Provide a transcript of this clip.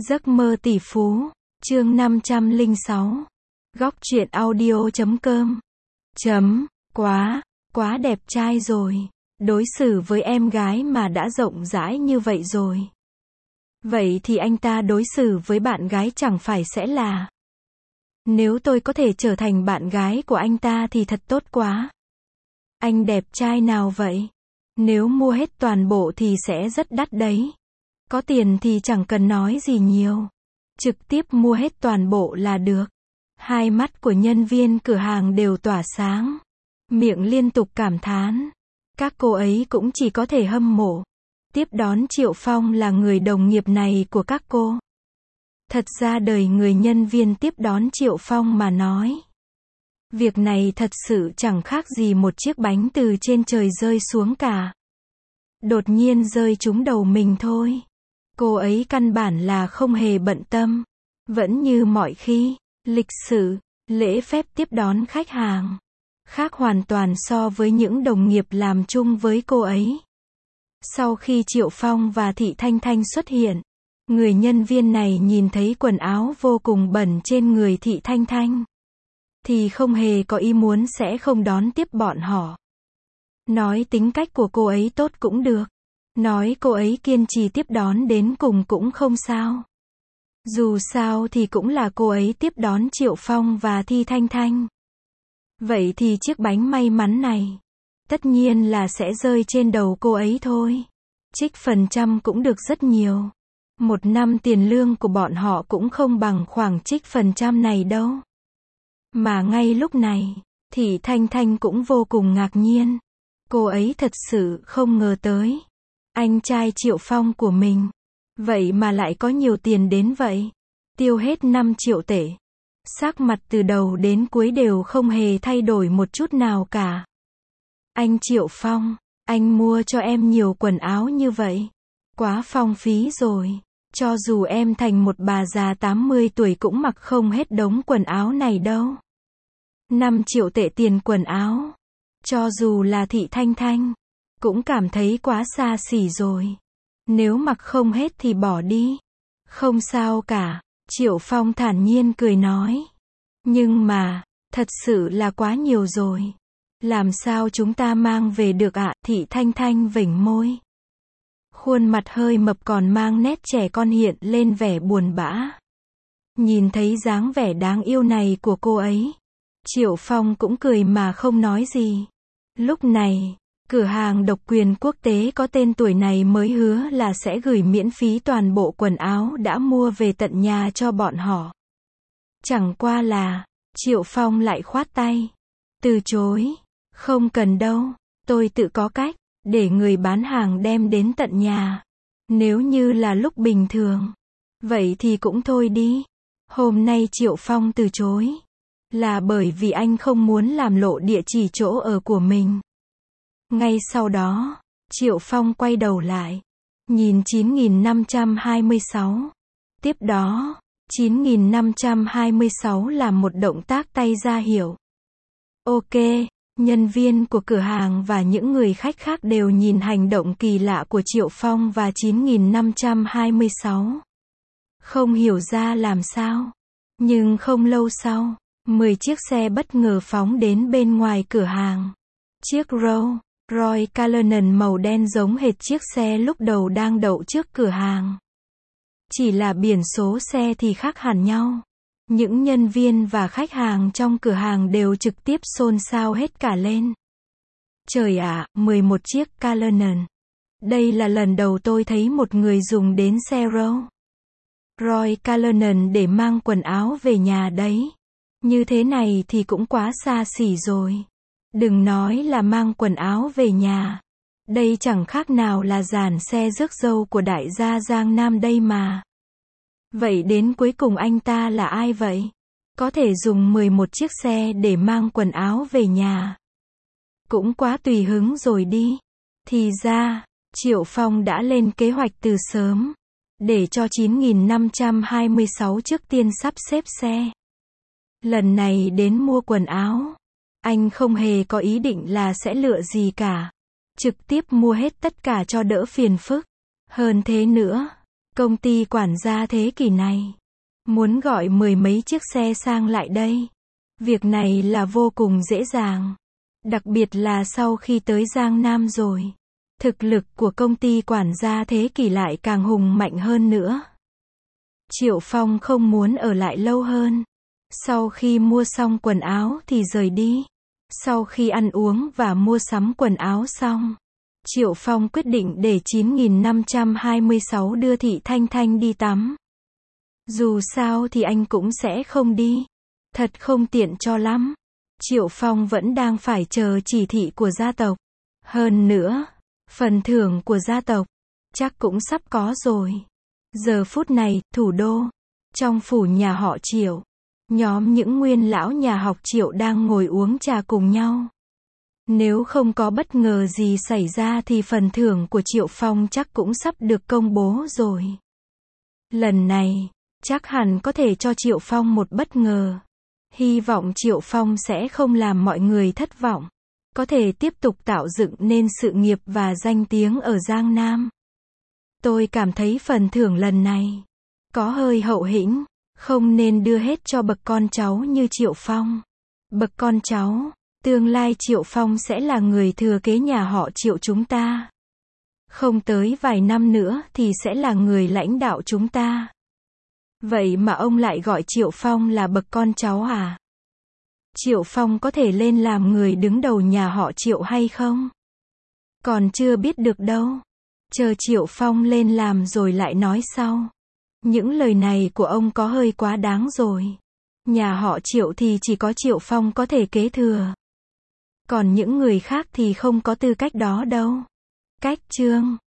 Giấc mơ tỷ phú, chương 506. Góc truyện audio.com. Quá đẹp trai rồi. Đối xử với em gái mà đã rộng rãi như vậy rồi. Vậy thì anh ta đối xử với bạn gái chẳng phải sẽ là. Nếu tôi có thể trở thành bạn gái của anh ta thì thật tốt quá. Anh đẹp trai nào vậy? Nếu mua hết toàn bộ thì sẽ rất đắt đấy. Có tiền thì chẳng cần nói gì nhiều. Trực tiếp mua hết toàn bộ là được. Hai mắt của nhân viên cửa hàng đều tỏa sáng. Miệng liên tục cảm thán. Các cô ấy cũng chỉ có thể hâm mộ. Tiếp đón Triệu Phong là người đồng nghiệp này của các cô. Thật ra đời người nhân viên tiếp đón Triệu Phong mà nói. Việc này thật sự chẳng khác gì một chiếc bánh từ trên trời rơi xuống cả. Đột nhiên rơi trúng đầu mình thôi. Cô ấy căn bản là không hề bận tâm. Vẫn như mọi khi, lịch sự, lễ phép tiếp đón khách hàng. Khác hoàn toàn so với những đồng nghiệp làm chung với cô ấy. Sau khi Triệu Phong và Thị Thanh Thanh xuất hiện, người nhân viên này nhìn thấy quần áo vô cùng bẩn trên người Thị Thanh Thanh. Thì không hề có ý muốn sẽ không đón tiếp bọn họ. Nói tính cách của cô ấy tốt cũng được. Nói cô ấy kiên trì tiếp đón đến cùng cũng không sao. Dù sao thì cũng là cô ấy tiếp đón Triệu Phong và Thi Thanh Thanh. Vậy thì chiếc bánh may mắn này, tất nhiên là sẽ rơi trên đầu cô ấy thôi. Trích phần trăm cũng được rất nhiều. Một năm tiền lương của bọn họ cũng không bằng khoảng trích phần trăm này đâu. Mà ngay lúc này, Thị Thanh Thanh cũng vô cùng ngạc nhiên. Cô ấy thật sự không ngờ tới. Anh trai Triệu Phong của mình. Vậy mà lại có nhiều tiền đến vậy. Tiêu hết 5 triệu tệ. Sắc mặt từ đầu đến cuối đều không hề thay đổi một chút nào cả. Anh Triệu Phong, anh mua cho em nhiều quần áo như vậy. Quá phong phí rồi. Cho dù em thành một bà già 80 tuổi cũng mặc không hết đống quần áo này đâu. 5 triệu tệ tiền quần áo. Cho dù là Thị Thanh Thanh, cũng cảm thấy quá xa xỉ rồi. Nếu mặc không hết thì bỏ đi. Không sao cả. Triệu Phong thản nhiên cười nói. Nhưng mà, thật sự là quá nhiều rồi. Làm sao chúng ta mang về được ạ? Thị Thanh Thanh vểnh môi. Khuôn mặt hơi mập còn mang nét trẻ con hiện lên vẻ buồn bã. Nhìn thấy dáng vẻ đáng yêu này của cô ấy, Triệu Phong cũng cười mà không nói gì. Lúc này, cửa hàng độc quyền quốc tế có tên tuổi này mới hứa là sẽ gửi miễn phí toàn bộ quần áo đã mua về tận nhà cho bọn họ. Chẳng qua là, Triệu Phong lại khoát tay. Từ chối. Không cần đâu, tôi tự có cách, để người bán hàng đem đến tận nhà. Nếu như là lúc bình thường, vậy thì cũng thôi đi. Hôm nay Triệu Phong từ chối, là bởi vì anh không muốn làm lộ địa chỉ chỗ ở của mình. Ngay sau đó, Triệu Phong quay đầu lại, nhìn 9526. Tiếp đó, 9526 làm một động tác tay ra hiệu. Ok, nhân viên của cửa hàng và những người khách khác đều nhìn hành động kỳ lạ của Triệu Phong và 9526. Không hiểu ra làm sao. Nhưng không lâu sau, 10 chiếc xe bất ngờ phóng đến bên ngoài cửa hàng. Chiếc Rolls-Royce Cullinan màu đen giống hệt chiếc xe lúc đầu đang đậu trước cửa hàng. Chỉ là biển số xe thì khác hẳn nhau. Những nhân viên và khách hàng trong cửa hàng đều trực tiếp xôn xao hết cả lên. Trời ạ, 11 chiếc Cullinan. Đây là lần đầu tôi thấy một người dùng đến xe Rolls-Royce Cullinan để mang quần áo về nhà đấy. Như thế này thì cũng quá xa xỉ rồi. Đừng nói là mang quần áo về nhà. Đây chẳng khác nào là dàn xe rước dâu của đại gia Giang Nam đây mà. Vậy đến cuối cùng anh ta là ai vậy? Có thể dùng 11 chiếc xe để mang quần áo về nhà. Cũng quá tùy hứng rồi đi. Thì ra, Triệu Phong đã lên kế hoạch từ sớm. Để cho 9526 trước tiên sắp xếp xe. Lần này đến mua quần áo. Anh không hề có ý định là sẽ lựa gì cả. Trực tiếp mua hết tất cả cho đỡ phiền phức. Hơn thế nữa, Công ty quản gia thế kỷ này muốn gọi 10 mấy chiếc xe sang lại đây. Việc này là vô cùng dễ dàng. Đặc biệt là sau khi tới Giang Nam rồi. Thực lực của công ty quản gia thế kỷ lại càng hùng mạnh hơn nữa. Triệu Phong không muốn ở lại lâu hơn. Sau khi mua xong quần áo thì rời đi. Sau khi ăn uống và mua sắm quần áo xong, Triệu Phong quyết định để 9526 đưa Thị Thanh Thanh đi tắm. Dù sao thì anh cũng sẽ không đi. Thật không tiện cho lắm. Triệu Phong vẫn đang phải chờ chỉ thị của gia tộc. Hơn nữa, phần thưởng của gia tộc chắc cũng sắp có rồi. Giờ phút này, thủ đô, trong phủ nhà họ Triệu, nhóm những nguyên lão nhà học Triệu đang ngồi uống trà cùng nhau. Nếu không có bất ngờ gì xảy ra thì phần thưởng của Triệu Phong chắc cũng sắp được công bố rồi. Lần này, chắc hẳn có thể cho Triệu Phong một bất ngờ. Hy vọng Triệu Phong sẽ không làm mọi người thất vọng. Có thể tiếp tục tạo dựng nên sự nghiệp và danh tiếng ở Giang Nam. Tôi cảm thấy phần thưởng lần này có hơi hậu hĩnh, không nên đưa hết cho bậc con cháu như Triệu Phong. Bậc con cháu, tương lai Triệu Phong sẽ là người thừa kế nhà họ Triệu chúng ta. Không tới vài năm nữa thì sẽ là người lãnh đạo chúng ta. Vậy mà ông lại gọi Triệu Phong là bậc con cháu à? Triệu Phong có thể lên làm người đứng đầu nhà họ Triệu hay không? Còn chưa biết được đâu. Chờ Triệu Phong lên làm rồi lại nói sau. Những lời này của ông có hơi quá đáng rồi. Nhà họ Triệu thì chỉ có Triệu Phong có thể kế thừa. Còn những người khác thì không có tư cách đó đâu. Cách chương